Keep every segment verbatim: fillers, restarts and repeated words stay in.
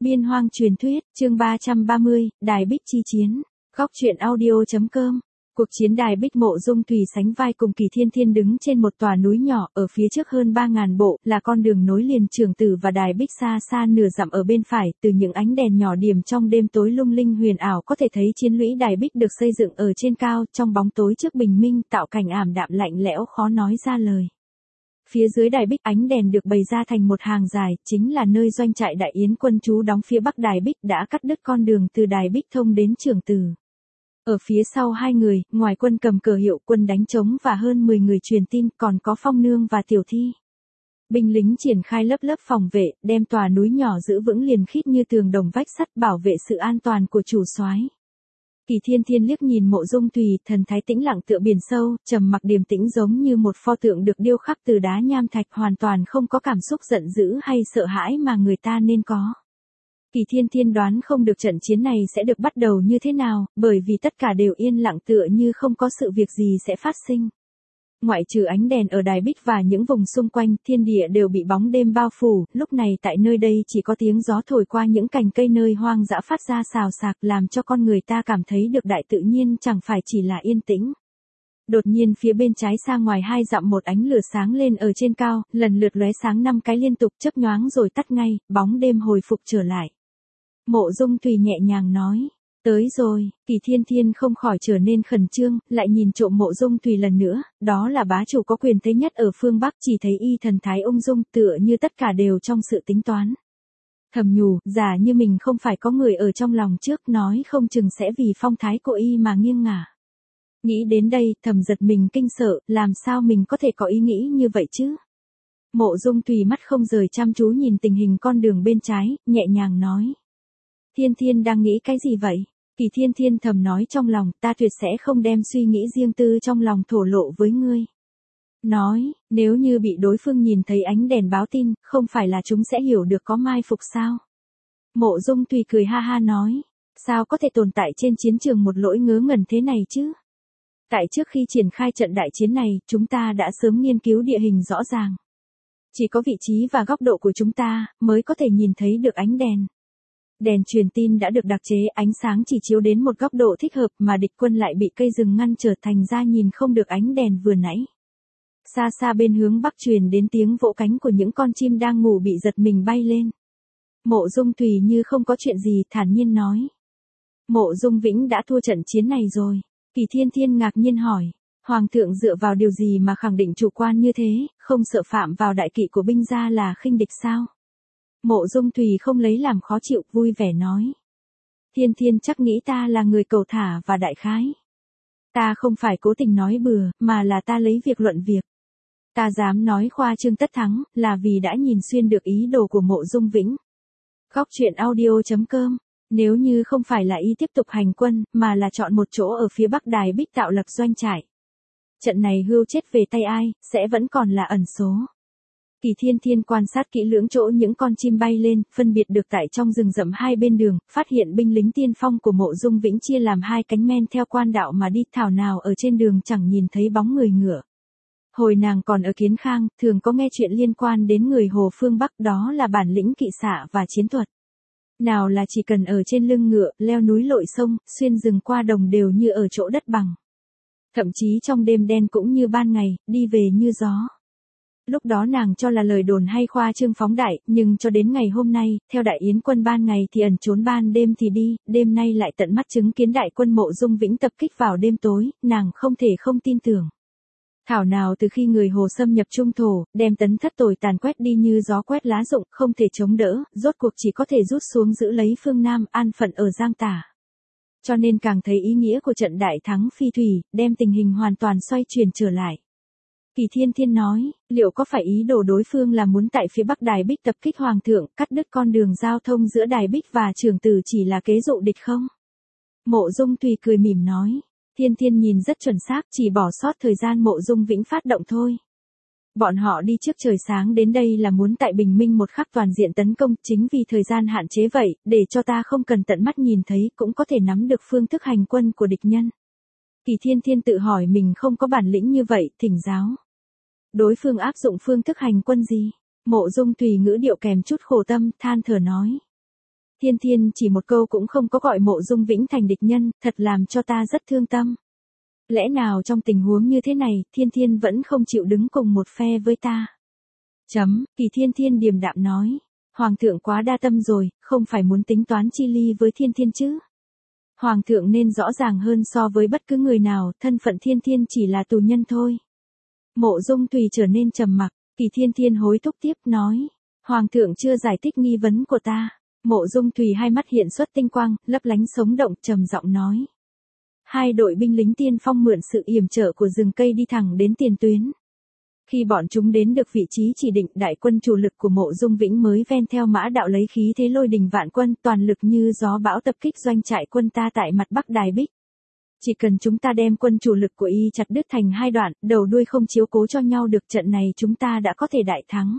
Biên hoang truyền thuyết, chương ba trăm ba mươi, Đài Bích chi chiến. Góc truyện audio.com. Cuộc chiến Đài Bích, Mộ Dung Thùy sánh vai cùng Kỳ Thiên Thiên đứng trên một tòa núi nhỏ, ở phía trước hơn ba ngàn bộ, là con đường nối liền Trường Tử và Đài Bích, xa xa nửa dặm ở bên phải, từ những ánh đèn nhỏ điểm trong đêm tối lung linh huyền ảo có thể thấy chiến lũy Đài Bích được xây dựng ở trên cao, trong bóng tối trước bình minh, tạo cảnh ảm đạm lạnh lẽo khó nói ra lời. Phía dưới Đài Bích, ánh đèn được bày ra thành một hàng dài, chính là nơi doanh trại Đại Yến quân trú đóng phía bắc Đài Bích, đã cắt đứt con đường từ Đài Bích thông đến Trường Tử. Ở phía sau hai người, ngoài quân cầm cờ hiệu, quân đánh trống và hơn mười người truyền tin, còn có Phong Nương và Tiểu Thi. Binh lính triển khai lớp lớp phòng vệ, đem tòa núi nhỏ giữ vững liền khít như tường đồng vách sắt, bảo vệ sự an toàn của chủ soái. Kỳ Thiên Thiên liếc nhìn Mộ Dung Thùy, thần thái tĩnh lặng tựa biển sâu, trầm mặc điềm tĩnh giống như một pho tượng được điêu khắc từ đá nham thạch, hoàn toàn không có cảm xúc giận dữ hay sợ hãi mà người ta nên có. Kỳ Thiên Thiên đoán không được trận chiến này sẽ được bắt đầu như thế nào, bởi vì tất cả đều yên lặng tựa như không có sự việc gì sẽ phát sinh. Ngoại trừ ánh đèn ở Đài Bích và những vùng xung quanh, thiên địa đều bị bóng đêm bao phủ, lúc này tại nơi đây chỉ có tiếng gió thổi qua những cành cây nơi hoang dã phát ra xào xạc, làm cho con người ta cảm thấy được đại tự nhiên chẳng phải chỉ là yên tĩnh. Đột nhiên phía bên trái xa ngoài hai dặm một ánh lửa sáng lên ở trên cao, lần lượt lóe sáng năm cái liên tục, chớp nhoáng rồi tắt ngay, bóng đêm hồi phục trở lại. Mộ Dung Thùy nhẹ nhàng nói. Tới rồi. Kỳ Thiên Thiên không khỏi trở nên khẩn trương, lại nhìn trộm Mộ Dung Thùy lần nữa, đó là bá chủ có quyền thế nhất ở phương Bắc, chỉ thấy y thần thái ung dung, tựa như tất cả đều trong sự tính toán. Thầm nhủ, giả như mình không phải có người ở trong lòng trước, nói không chừng sẽ vì phong thái của y mà nghiêng ngả. Nghĩ đến đây, thầm giật mình kinh sợ, làm sao mình có thể có ý nghĩ như vậy chứ? Mộ Dung Thùy mắt không rời chăm chú nhìn tình hình con đường bên trái, nhẹ nhàng nói. Thiên Thiên đang nghĩ cái gì vậy? Kỳ Thiên Thiên thầm nói trong lòng, ta tuyệt sẽ không đem suy nghĩ riêng tư trong lòng thổ lộ với ngươi. Nói, nếu như bị đối phương nhìn thấy ánh đèn báo tin, không phải là chúng sẽ hiểu được có mai phục sao? Mộ Dung Thùy cười ha ha nói, sao có thể tồn tại trên chiến trường một lỗi ngớ ngẩn thế này chứ? Tại trước khi triển khai trận đại chiến này, chúng ta đã sớm nghiên cứu địa hình rõ ràng. Chỉ có vị trí và góc độ của chúng ta, mới có thể nhìn thấy được ánh đèn. Đèn truyền tin đã được đặc chế, ánh sáng chỉ chiếu đến một góc độ thích hợp mà địch quân lại bị cây rừng ngăn trở, thành ra nhìn không được ánh đèn vừa nãy. Xa xa bên hướng bắc truyền đến tiếng vỗ cánh của những con chim đang ngủ bị giật mình bay lên. Mộ Dung Thùy như không có chuyện gì, thản nhiên nói. Mộ Dung Vĩnh đã thua trận chiến này rồi. Kỳ Thiên Thiên ngạc nhiên hỏi. Hoàng thượng dựa vào điều gì mà khẳng định chủ quan như thế, không sợ phạm vào đại kỵ của binh gia là khinh địch sao? Mộ Dung Thùy không lấy làm khó chịu, vui vẻ nói. Thiên Thiên chắc nghĩ ta là người cầu thả và đại khái. Ta không phải cố tình nói bừa, mà là ta lấy việc luận việc. Ta dám nói khoa trương tất thắng, là vì đã nhìn xuyên được ý đồ của Mộ Dung Vĩnh. Góc truyện audio.com. Nếu như không phải là y tiếp tục hành quân, mà là chọn một chỗ ở phía bắc Đài Bích tạo lập doanh trại. Trận này hươu chết về tay ai, sẽ vẫn còn là ẩn số. Kỳ Thiên Thiên quan sát kỹ lưỡng chỗ những con chim bay lên, phân biệt được tại trong rừng rậm hai bên đường, phát hiện binh lính tiên phong của Mộ Dung Vĩnh chia làm hai cánh men theo quan đạo mà đi, thảo nào ở trên đường chẳng nhìn thấy bóng người ngựa. Hồi nàng còn ở Kiến Khang, thường có nghe chuyện liên quan đến người Hồ phương Bắc, đó là bản lĩnh kỵ xạ và chiến thuật. Nào là chỉ cần ở trên lưng ngựa, leo núi lội sông, xuyên rừng qua đồng đều như ở chỗ đất bằng. Thậm chí trong đêm đen cũng như ban ngày, đi về như gió. Lúc đó nàng cho là lời đồn hay khoa trương phóng đại, nhưng cho đến ngày hôm nay, theo Đại Yến quân ban ngày thì ẩn trốn, ban đêm thì đi, đêm nay lại tận mắt chứng kiến đại quân Mộ Dung Vĩnh tập kích vào đêm tối, nàng không thể không tin tưởng. Thảo nào từ khi người Hồ xâm nhập Trung Thổ, đem Tấn Thất tồi tàn quét đi như gió quét lá rụng, không thể chống đỡ, rốt cuộc chỉ có thể rút xuống giữ lấy phương Nam, an phận ở Giang Tả. Cho nên càng thấy ý nghĩa của trận đại thắng phi thủy, đem tình hình hoàn toàn xoay chuyển trở lại. Kỳ Thiên Thiên nói, liệu có phải ý đồ đối phương là muốn tại phía bắc Đài Bích tập kích Hoàng thượng, cắt đứt con đường giao thông giữa Đài Bích và Trường Tử chỉ là kế dụ địch không? Mộ Dung Thùy cười mỉm nói, Thiên Thiên nhìn rất chuẩn xác, chỉ bỏ sót thời gian Mộ Dung Vĩnh phát động thôi. Bọn họ đi trước trời sáng đến đây là muốn tại bình minh một khắc toàn diện tấn công, chính vì thời gian hạn chế vậy, để cho ta không cần tận mắt nhìn thấy cũng có thể nắm được phương thức hành quân của địch nhân. Kỳ Thiên Thiên tự hỏi mình không có bản lĩnh như vậy, thỉnh giáo. Đối phương áp dụng phương thức hành quân gì? Mộ Dung Thùy ngữ điệu kèm chút khổ tâm, than thở nói. Thiên Thiên chỉ một câu cũng không có gọi Mộ Dung Vĩnh thành địch nhân, thật làm cho ta rất thương tâm. Lẽ nào trong tình huống như thế này, Thiên Thiên vẫn không chịu đứng cùng một phe với ta? Chấm, Kỳ Thiên Thiên điềm đạm nói. Hoàng thượng quá đa tâm rồi, không phải muốn tính toán chi ly với Thiên Thiên chứ. Hoàng thượng nên rõ ràng hơn so với bất cứ người nào, thân phận Thiên Thiên chỉ là tù nhân thôi. Mộ Dung Tùy trở nên trầm mặc, Kỳ Thiên Thiên hối thúc tiếp nói. Hoàng thượng chưa giải thích nghi vấn của ta. Mộ Dung Tùy hai mắt hiện xuất tinh quang, lấp lánh sống động, trầm giọng nói. Hai đội binh lính tiên phong mượn sự yểm trở của rừng cây đi thẳng đến tiền tuyến. Khi bọn chúng đến được vị trí chỉ định, đại quân chủ lực của Mộ Dung Vĩnh mới ven theo mã đạo lấy khí thế lôi đình vạn quân, toàn lực như gió bão tập kích doanh trại quân ta tại mặt bắc Đài Bích. Chỉ cần chúng ta đem quân chủ lực của y chặt đứt thành hai đoạn, đầu đuôi không chiếu cố cho nhau được, trận này chúng ta đã có thể đại thắng.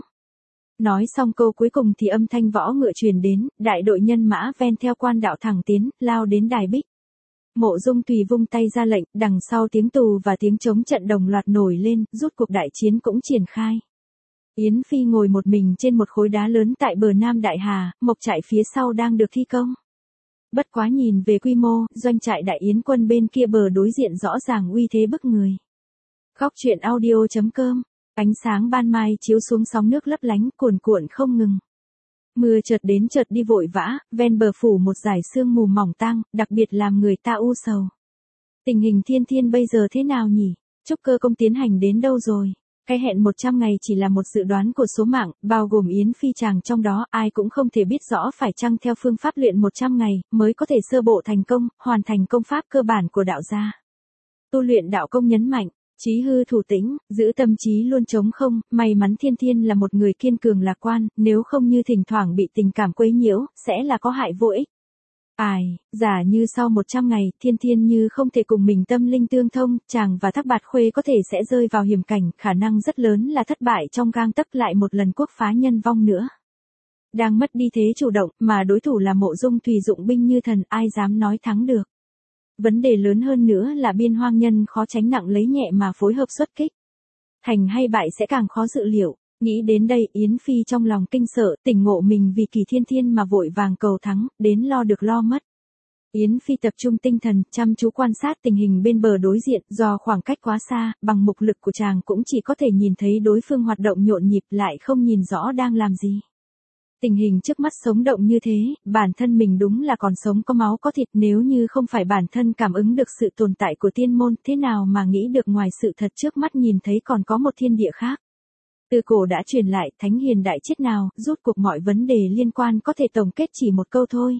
Nói xong câu cuối cùng thì âm thanh võ ngựa truyền đến, đại đội nhân mã ven theo quan đạo thẳng tiến, lao đến Đài Bích. Mộ Dung Tùy vung tay ra lệnh, đằng sau tiếng tù và tiếng chống trận đồng loạt nổi lên, rút cuộc đại chiến cũng triển khai. Yến Phi ngồi một mình trên một khối đá lớn tại bờ Nam Đại Hà, mộc trại phía sau đang được thi công. Bất quá nhìn về quy mô, doanh trại Đại Yến quân bên kia bờ đối diện rõ ràng uy thế bức người. Góc truyện audio chấm com, ánh sáng ban mai chiếu xuống sóng nước lấp lánh cuồn cuộn không ngừng. Mưa chợt đến chợt đi vội vã, ven bờ phủ một dải sương mù mỏng tang, đặc biệt làm người ta u sầu. Tình hình Thiên Thiên bây giờ thế nào nhỉ? Trúc Cơ Công tiến hành đến đâu rồi? Cái hẹn một trăm ngày chỉ là một dự đoán của số mạng, bao gồm Yến Phi chàng trong đó, ai cũng không thể biết rõ phải chăng theo phương pháp luyện một trăm ngày, mới có thể sơ bộ thành công, hoàn thành công pháp cơ bản của đạo gia. Tu luyện đạo công nhấn mạnh. Chí hư thủ tĩnh, giữ tâm trí luôn trống không, may mắn Thiên Thiên là một người kiên cường lạc quan, nếu không như thỉnh thoảng bị tình cảm quấy nhiễu, sẽ là có hại vô ích. Ai, giả như sau một trăm ngày, Thiên Thiên như không thể cùng mình tâm linh tương thông, chàng và Thác Bạt Khuê có thể sẽ rơi vào hiểm cảnh, khả năng rất lớn là thất bại trong gang tấc, lại một lần quốc phá nhân vong nữa. Đang mất đi thế chủ động, mà đối thủ là Mộ Dung Tùy dụng binh như thần, ai dám nói thắng được. Vấn đề lớn hơn nữa là biên hoang nhân khó tránh nặng lấy nhẹ mà phối hợp xuất kích. Thành hay bại sẽ càng khó dự liệu. Nghĩ đến đây, Yến Phi trong lòng kinh sợ, tỉnh ngộ mình vì Kỳ Thiên Thiên mà vội vàng cầu thắng, đến lo được lo mất. Yến Phi tập trung tinh thần, chăm chú quan sát tình hình bên bờ đối diện, do khoảng cách quá xa, bằng mục lực của chàng cũng chỉ có thể nhìn thấy đối phương hoạt động nhộn nhịp, lại không nhìn rõ đang làm gì. Tình hình trước mắt sống động như thế, bản thân mình đúng là còn sống có máu có thịt, nếu như không phải bản thân cảm ứng được sự tồn tại của tiên môn, thế nào mà nghĩ được ngoài sự thật trước mắt nhìn thấy còn có một thiên địa khác. Từ cổ đã truyền lại, thánh hiền đại triết nào, rút cuộc mọi vấn đề liên quan có thể tổng kết chỉ một câu thôi.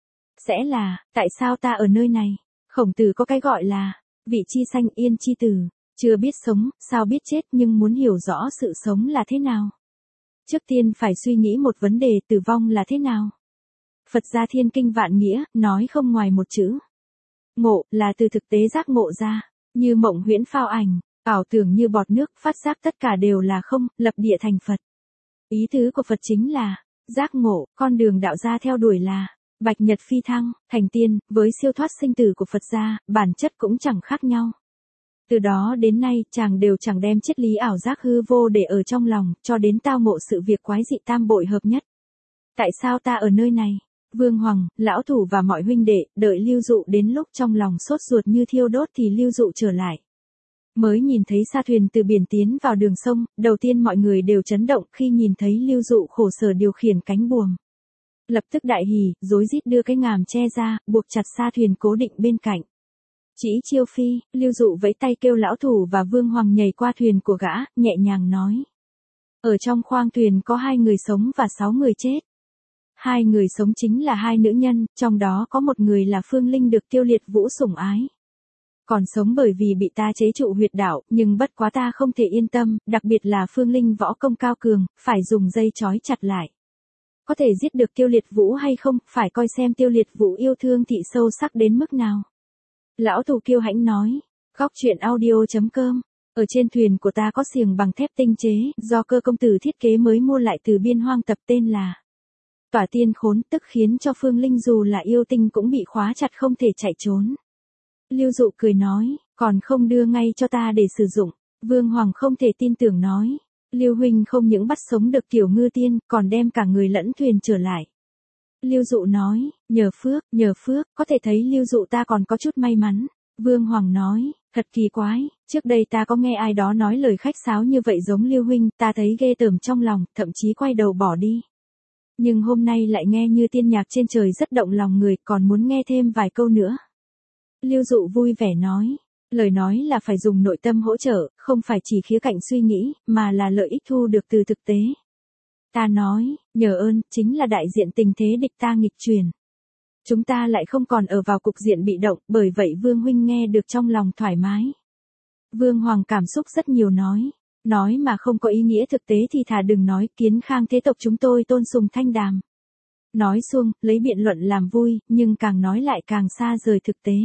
Sẽ là, tại sao ta ở nơi này? Khổng Tử có cái gọi là, vị chi sanh yên chi tử, chưa biết sống, sao biết chết, nhưng muốn hiểu rõ sự sống là thế nào. Trước tiên phải suy nghĩ một vấn đề, tử vong là thế nào? Phật gia thiên kinh vạn nghĩa, nói không ngoài một chữ. Ngộ, là từ thực tế giác ngộ ra, như mộng huyễn phao ảnh, ảo tưởng như bọt nước, phát giác tất cả đều là không, lập địa thành Phật. Ý tứ của Phật chính là, giác ngộ, con đường đạo gia theo đuổi là, bạch nhật phi thăng, thành tiên, với siêu thoát sinh tử của Phật gia, bản chất cũng chẳng khác nhau. Từ đó đến nay, chàng đều chẳng đem triết lý ảo giác hư vô để ở trong lòng, cho đến tao ngộ sự việc quái dị tam bội hợp nhất. Tại sao ta ở nơi này? Vương Hoàng, lão thủ và mọi huynh đệ, đợi Lưu Dụ đến lúc trong lòng sốt ruột như thiêu đốt thì Lưu Dụ trở lại. Mới nhìn thấy sa thuyền từ biển tiến vào đường sông, đầu tiên mọi người đều chấn động khi nhìn thấy Lưu Dụ khổ sở điều khiển cánh buồm. Lập tức đại hỉ, rối rít đưa cái ngàm che ra, buộc chặt sa thuyền cố định bên cạnh. Chỉ Chiêu Phi, Lưu Dụ vẫy tay kêu lão thủ và Vương Hoàng nhảy qua thuyền của gã, nhẹ nhàng nói. Ở trong khoang thuyền có hai người sống và sáu người chết. Hai người sống chính là hai nữ nhân, trong đó có một người là Phương Linh được Tiêu Liệt Vũ sủng ái. Còn sống bởi vì bị ta chế trụ huyệt đạo, nhưng bất quá ta không thể yên tâm, đặc biệt là Phương Linh võ công cao cường, phải dùng dây trói chặt lại. Có thể giết được Tiêu Liệt Vũ hay không, phải coi xem Tiêu Liệt Vũ yêu thương thị sâu sắc đến mức nào. Lão thủ kiêu hãnh nói, góc truyện audio chấm com, ở trên thuyền của ta có xiềng bằng thép tinh chế, do Cơ công tử thiết kế mới mua lại từ biên hoang tập, tên là Tỏa Tiên Khốn, tức khiến cho Phương Linh dù là yêu tinh cũng bị khóa chặt không thể chạy trốn. Lưu Dụ cười nói, còn không đưa ngay cho ta để sử dụng. Vương Hoàng không thể tin tưởng nói, Lưu huynh không những bắt sống được Tiểu Ngư Tiên, còn đem cả người lẫn thuyền trở lại. Lưu Dụ nói, nhờ phước, nhờ phước, có thể thấy Lưu Dụ ta còn có chút may mắn. Vương Hoàng nói, thật kỳ quái, trước đây ta có nghe ai đó nói lời khách sáo như vậy giống Lưu huynh, ta thấy ghê tởm trong lòng, thậm chí quay đầu bỏ đi. Nhưng hôm nay lại nghe như tiên nhạc trên trời rất động lòng người, còn muốn nghe thêm vài câu nữa. Lưu Dụ vui vẻ nói, lời nói là phải dùng nội tâm hỗ trợ, không phải chỉ khía cạnh suy nghĩ, mà là lợi ích thu được từ thực tế. Ta nói, nhờ ơn, chính là đại diện tình thế địch ta nghịch chuyển. Chúng ta lại không còn ở vào cục diện bị động, bởi vậy Vương huynh nghe được trong lòng thoải mái. Vương Hoàng cảm xúc rất nhiều nói, nói mà không có ý nghĩa thực tế thì thà đừng nói, Kiến Khang thế tộc chúng tôi tôn sùng Thanh Đàm. Nói xuông, lấy biện luận làm vui, nhưng càng nói lại càng xa rời thực tế.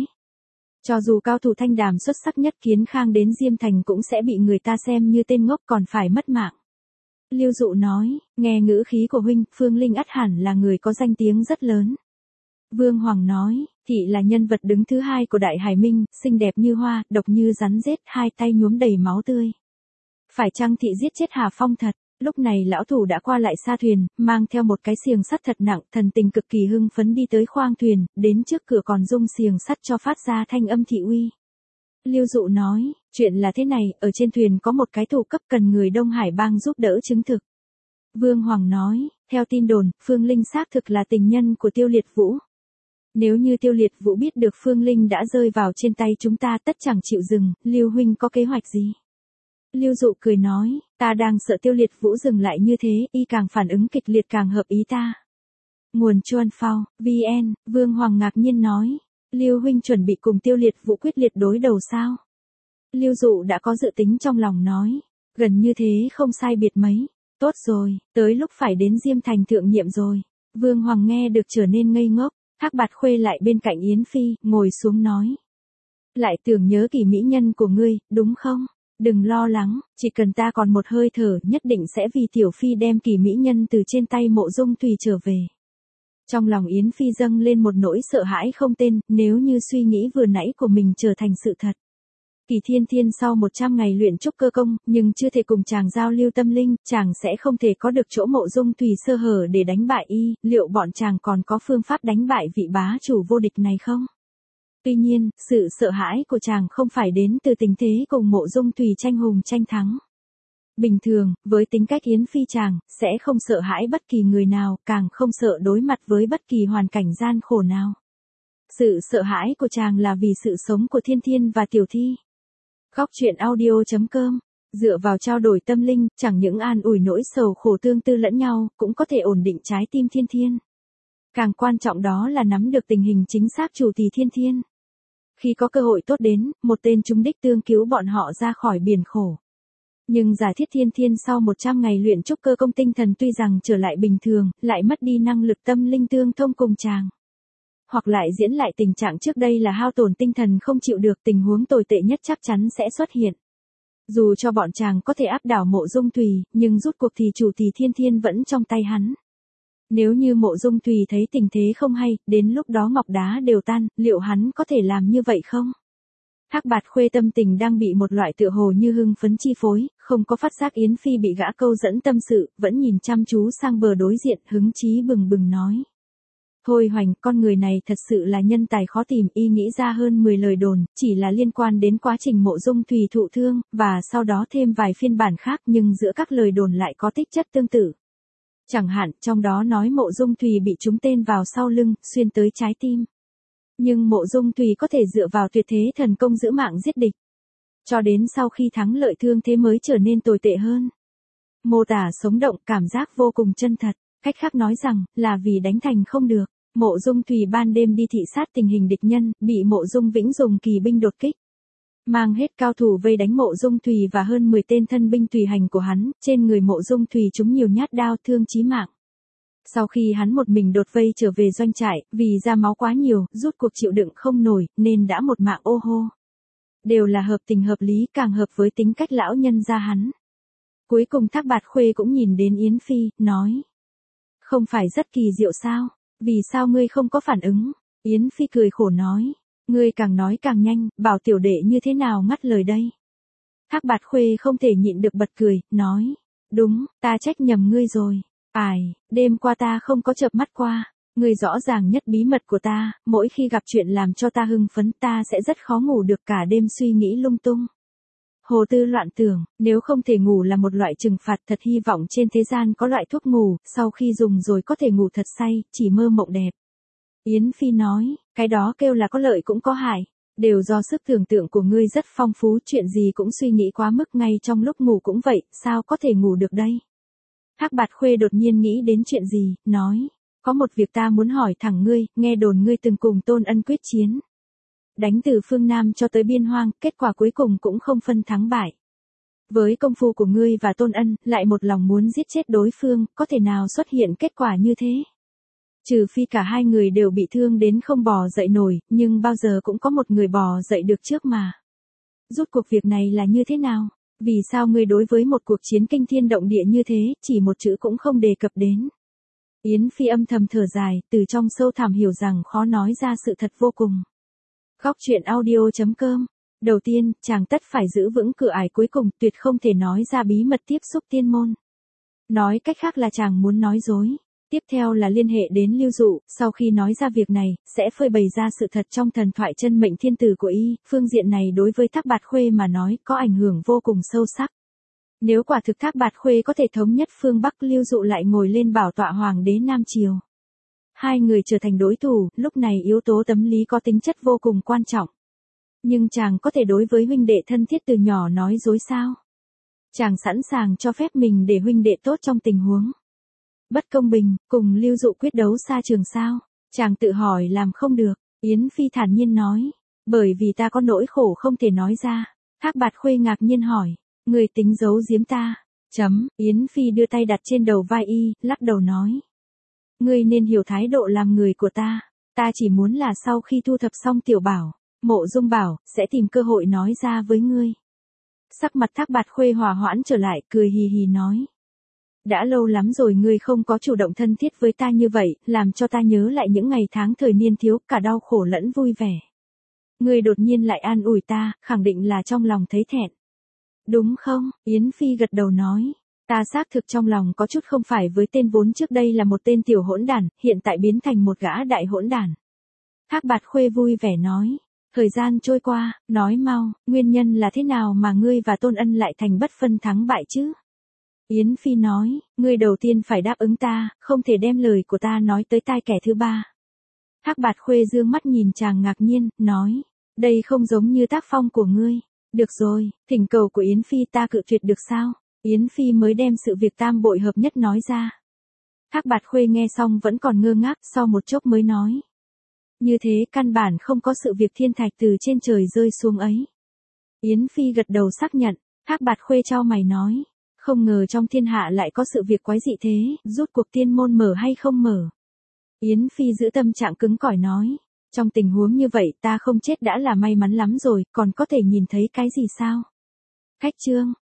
Cho dù cao thủ Thanh Đàm xuất sắc nhất Kiến Khang đến Diêm Thành cũng sẽ bị người ta xem như tên ngốc còn phải mất mạng. Lưu Dụ nói, nghe ngữ khí của huynh, Phương Linh ắt hẳn là người có danh tiếng rất lớn. Vương Hoàng nói, thị là nhân vật đứng thứ hai của Đại Hải Minh, xinh đẹp như hoa, độc như rắn rết, hai tay nhuốm đầy máu tươi. Phải chăng thị giết chết Hà Phong thật? Lúc này lão thủ đã qua lại xa thuyền, mang theo một cái xiềng sắt thật nặng, thần tình cực kỳ hưng phấn đi tới khoang thuyền, đến trước cửa còn rung xiềng sắt cho phát ra thanh âm thị uy. Lưu Dụ nói, chuyện là thế này, ở trên thuyền có một cái thủ cấp cần người Đông Hải bang giúp đỡ chứng thực. Vương Hoàng nói, theo tin đồn, Phương Linh xác thực là tình nhân của Tiêu Liệt Vũ. Nếu như Tiêu Liệt Vũ biết được Phương Linh đã rơi vào trên tay chúng ta tất chẳng chịu dừng, Lưu huynh có kế hoạch gì? Lưu Dụ cười nói, ta đang sợ Tiêu Liệt Vũ dừng lại như thế, y càng phản ứng kịch liệt càng hợp ý ta. Nguồn Chuan Phao, vê en, Vương Hoàng ngạc nhiên nói, Lưu huynh chuẩn bị cùng Tiêu Liệt Vũ quyết liệt đối đầu sao? Lưu Dụ đã có dự tính trong lòng nói, gần như thế không sai biệt mấy, tốt rồi, tới lúc phải đến Diêm Thành thượng nhiệm rồi. Vương Hoàng nghe được trở nên ngây ngốc, Thác Bạt Khuê lại bên cạnh Yến Phi, ngồi xuống nói. Lại tưởng nhớ kỳ mỹ nhân của ngươi, đúng không? Đừng lo lắng, chỉ cần ta còn một hơi thở nhất định sẽ vì Tiểu Phi đem kỳ mỹ nhân từ trên tay Mộ Dung Thùy trở về. Trong lòng Yến Phi dâng lên một nỗi sợ hãi không tên, nếu như suy nghĩ vừa nãy của mình trở thành sự thật. Kỳ Thiên Thiên sau một trăm ngày luyện trúc cơ công, nhưng chưa thể cùng chàng giao lưu tâm linh, chàng sẽ không thể có được chỗ Mộ Dung Thùy sơ hở để đánh bại y, liệu bọn chàng còn có phương pháp đánh bại vị bá chủ vô địch này không? Tuy nhiên, sự sợ hãi của chàng không phải đến từ tình thế cùng Mộ Dung Thùy tranh hùng tranh thắng. Bình thường, với tính cách Yến Phi chàng, sẽ không sợ hãi bất kỳ người nào, càng không sợ đối mặt với bất kỳ hoàn cảnh gian khổ nào. Sự sợ hãi của chàng là vì sự sống của Thiên Thiên và Tiểu Thi. Góc truyện audio chấm com, dựa vào trao đổi tâm linh, chẳng những an ủi nỗi sầu khổ tương tư lẫn nhau, cũng có thể ổn định trái tim Thiên Thiên. Càng quan trọng đó là nắm được tình hình chính xác chủ tỷ Thiên Thiên. Khi có cơ hội tốt đến, một tên trúng đích tương cứu bọn họ ra khỏi biển khổ. Nhưng giả thiết Thiên Thiên sau một trăm ngày luyện trúc cơ công tinh thần tuy rằng trở lại bình thường, lại mất đi năng lực tâm linh tương thông cùng chàng. Hoặc lại diễn lại tình trạng trước đây là hao tổn tinh thần không chịu được, tình huống tồi tệ nhất chắc chắn sẽ xuất hiện. Dù cho bọn chàng có thể áp đảo Mộ Dung Thùy, nhưng rút cuộc thì chủ thì Thiên Thiên vẫn trong tay hắn. Nếu như Mộ Dung Thùy thấy tình thế không hay, đến lúc đó ngọc đá đều tan, liệu hắn có thể làm như vậy không? Thác Bạt Khuê tâm tình đang bị một loại tựa hồ như hưng phấn chi phối, không có phát giác Yến Phi bị gã câu dẫn tâm sự, vẫn nhìn chăm chú sang bờ đối diện, hứng chí bừng bừng nói. Thôi Hoành, con người này thật sự là nhân tài khó tìm, y nghĩ ra hơn mười lời đồn, chỉ là liên quan đến quá trình Mộ Dung Thùy thụ thương, và sau đó thêm vài phiên bản khác, nhưng giữa các lời đồn lại có tích chất tương tự. Chẳng hạn, trong đó nói Mộ Dung Thùy bị trúng tên vào sau lưng, xuyên tới trái tim. Nhưng Mộ Dung Thùy có thể dựa vào tuyệt thế thần công giữ mạng giết địch. Cho đến sau khi thắng lợi thương thế mới trở nên tồi tệ hơn. Mô tả sống động, cảm giác vô cùng chân thật. Cách khác nói rằng, là vì đánh thành không được. Mộ Dung Thùy ban đêm đi thị sát tình hình địch nhân, bị Mộ Dung Vĩnh dùng kỳ binh đột kích. Mang hết cao thủ vây đánh Mộ Dung Thùy và hơn mười tên thân binh tùy hành của hắn, trên người Mộ Dung Thùy trúng nhiều nhát đao thương chí mạng. Sau khi hắn một mình đột vây trở về doanh trại, vì ra máu quá nhiều, rút cuộc chịu đựng không nổi, nên đã một mạng ô hô. Đều là hợp tình hợp lý, càng hợp với tính cách lão nhân gia hắn. Cuối cùng Thác Bạt Khuê cũng nhìn đến Yến Phi, nói. Không phải rất kỳ diệu sao? Vì sao ngươi không có phản ứng? Yến Phi cười khổ nói. Ngươi càng nói càng nhanh, bảo tiểu đệ như thế nào ngắt lời đây? Thác Bạt Khuê không thể nhịn được bật cười, nói. Đúng, ta trách nhầm ngươi rồi. Ai, đêm qua ta không có chợp mắt qua. Ngươi rõ ràng nhất bí mật của ta, mỗi khi gặp chuyện làm cho ta hưng phấn ta sẽ rất khó ngủ được cả đêm suy nghĩ lung tung. Hồ tư loạn tưởng, nếu không thể ngủ là một loại trừng phạt thật hy vọng trên thế gian có loại thuốc ngủ, sau khi dùng rồi có thể ngủ thật say, chỉ mơ mộng đẹp. Yến Phi nói, cái đó kêu là có lợi cũng có hại. Đều do sức tưởng tượng của ngươi rất phong phú, chuyện gì cũng suy nghĩ quá mức, ngay trong lúc ngủ cũng vậy, sao có thể ngủ được đây? Hắc Bạt Khuê đột nhiên nghĩ đến chuyện gì, nói, có một việc ta muốn hỏi thẳng ngươi, nghe đồn ngươi từng cùng Tôn Ân quyết chiến. Đánh từ phương Nam cho tới biên hoang, kết quả cuối cùng cũng không phân thắng bại. Với công phu của ngươi và Tôn Ân, lại một lòng muốn giết chết đối phương, có thể nào xuất hiện kết quả như thế? Trừ phi cả hai người đều bị thương đến không bò dậy nổi, nhưng bao giờ cũng có một người bò dậy được trước mà. Rút cuộc việc này là như thế nào? Vì sao ngươi đối với một cuộc chiến kinh thiên động địa như thế, chỉ một chữ cũng không đề cập đến? Yến Phi âm thầm thở dài, từ trong sâu thẳm hiểu rằng khó nói ra sự thật vô cùng. Góc truyện audio chấm com. Đầu tiên, chàng tất phải giữ vững cửa ải cuối cùng, tuyệt không thể nói ra bí mật tiếp xúc tiên môn. Nói cách khác là chàng muốn nói dối. Tiếp theo là liên hệ đến Lưu Dụ, sau khi nói ra việc này, sẽ phơi bày ra sự thật trong thần thoại chân mệnh thiên tử của y, phương diện này đối với Thác Bạt Khuê mà nói, có ảnh hưởng vô cùng sâu sắc. Nếu quả thực Thác Bạt Khuê có thể thống nhất phương Bắc, Lưu Dụ lại ngồi lên bảo tọa hoàng đế Nam Triều. Hai người trở thành đối thủ, lúc này yếu tố tâm lý có tính chất vô cùng quan trọng. Nhưng chàng có thể đối với huynh đệ thân thiết từ nhỏ nói dối sao? Chàng sẵn sàng cho phép mình để huynh đệ tốt trong tình huống bất công bình, cùng Lưu Dụ quyết đấu xa trường sao? Chàng tự hỏi làm không được. Yến Phi thản nhiên nói, bởi vì ta có nỗi khổ không thể nói ra. Thác Bạt Khuê ngạc nhiên hỏi, người tính giấu giếm ta? Chấm, Yến Phi đưa tay đặt trên đầu vai y, lắc đầu nói, ngươi nên hiểu thái độ làm người của ta. Ta chỉ muốn là sau khi thu thập xong Tiểu Bảo, Mộ Dung Bảo, sẽ tìm cơ hội nói ra với ngươi. Sắc mặt Thác Bạt Khuê hòa hoãn trở lại, cười hì hì nói, đã lâu lắm rồi ngươi không có chủ động thân thiết với ta như vậy, làm cho ta nhớ lại những ngày tháng thời niên thiếu, cả đau khổ lẫn vui vẻ. Ngươi đột nhiên lại an ủi ta, khẳng định là trong lòng thấy thẹn. Đúng không? Yến Phi gật đầu nói, ta xác thực trong lòng có chút không phải với tên vốn trước đây là một tên tiểu hỗn đản, hiện tại biến thành một gã đại hỗn đản. Thác Bạt Khuê vui vẻ nói, thời gian trôi qua, nói mau, nguyên nhân là thế nào mà ngươi và Tôn Ân lại thành bất phân thắng bại chứ? Yến Phi nói, ngươi đầu tiên phải đáp ứng ta, không thể đem lời của ta nói tới tai kẻ thứ ba. Thác Bạt Khuê dương mắt nhìn chàng ngạc nhiên, nói, đây không giống như tác phong của ngươi. Được rồi, thỉnh cầu của Yến Phi ta cự tuyệt được sao? Yến Phi mới đem sự việc tam bội hợp nhất nói ra. Thác Bạt Khuê nghe xong vẫn còn ngơ ngác, sau một chốc mới nói, như thế căn bản không có sự việc thiên thạch từ trên trời rơi xuống ấy. Yến Phi gật đầu xác nhận. Thác Bạt Khuê chau mày nói, không ngờ trong thiên hạ lại có sự việc quái dị thế, rút cuộc tiên môn mở hay không mở? Yến Phi giữ tâm trạng cứng cỏi nói, trong tình huống như vậy ta không chết đã là may mắn lắm rồi, còn có thể nhìn thấy cái gì sao? Khách chương.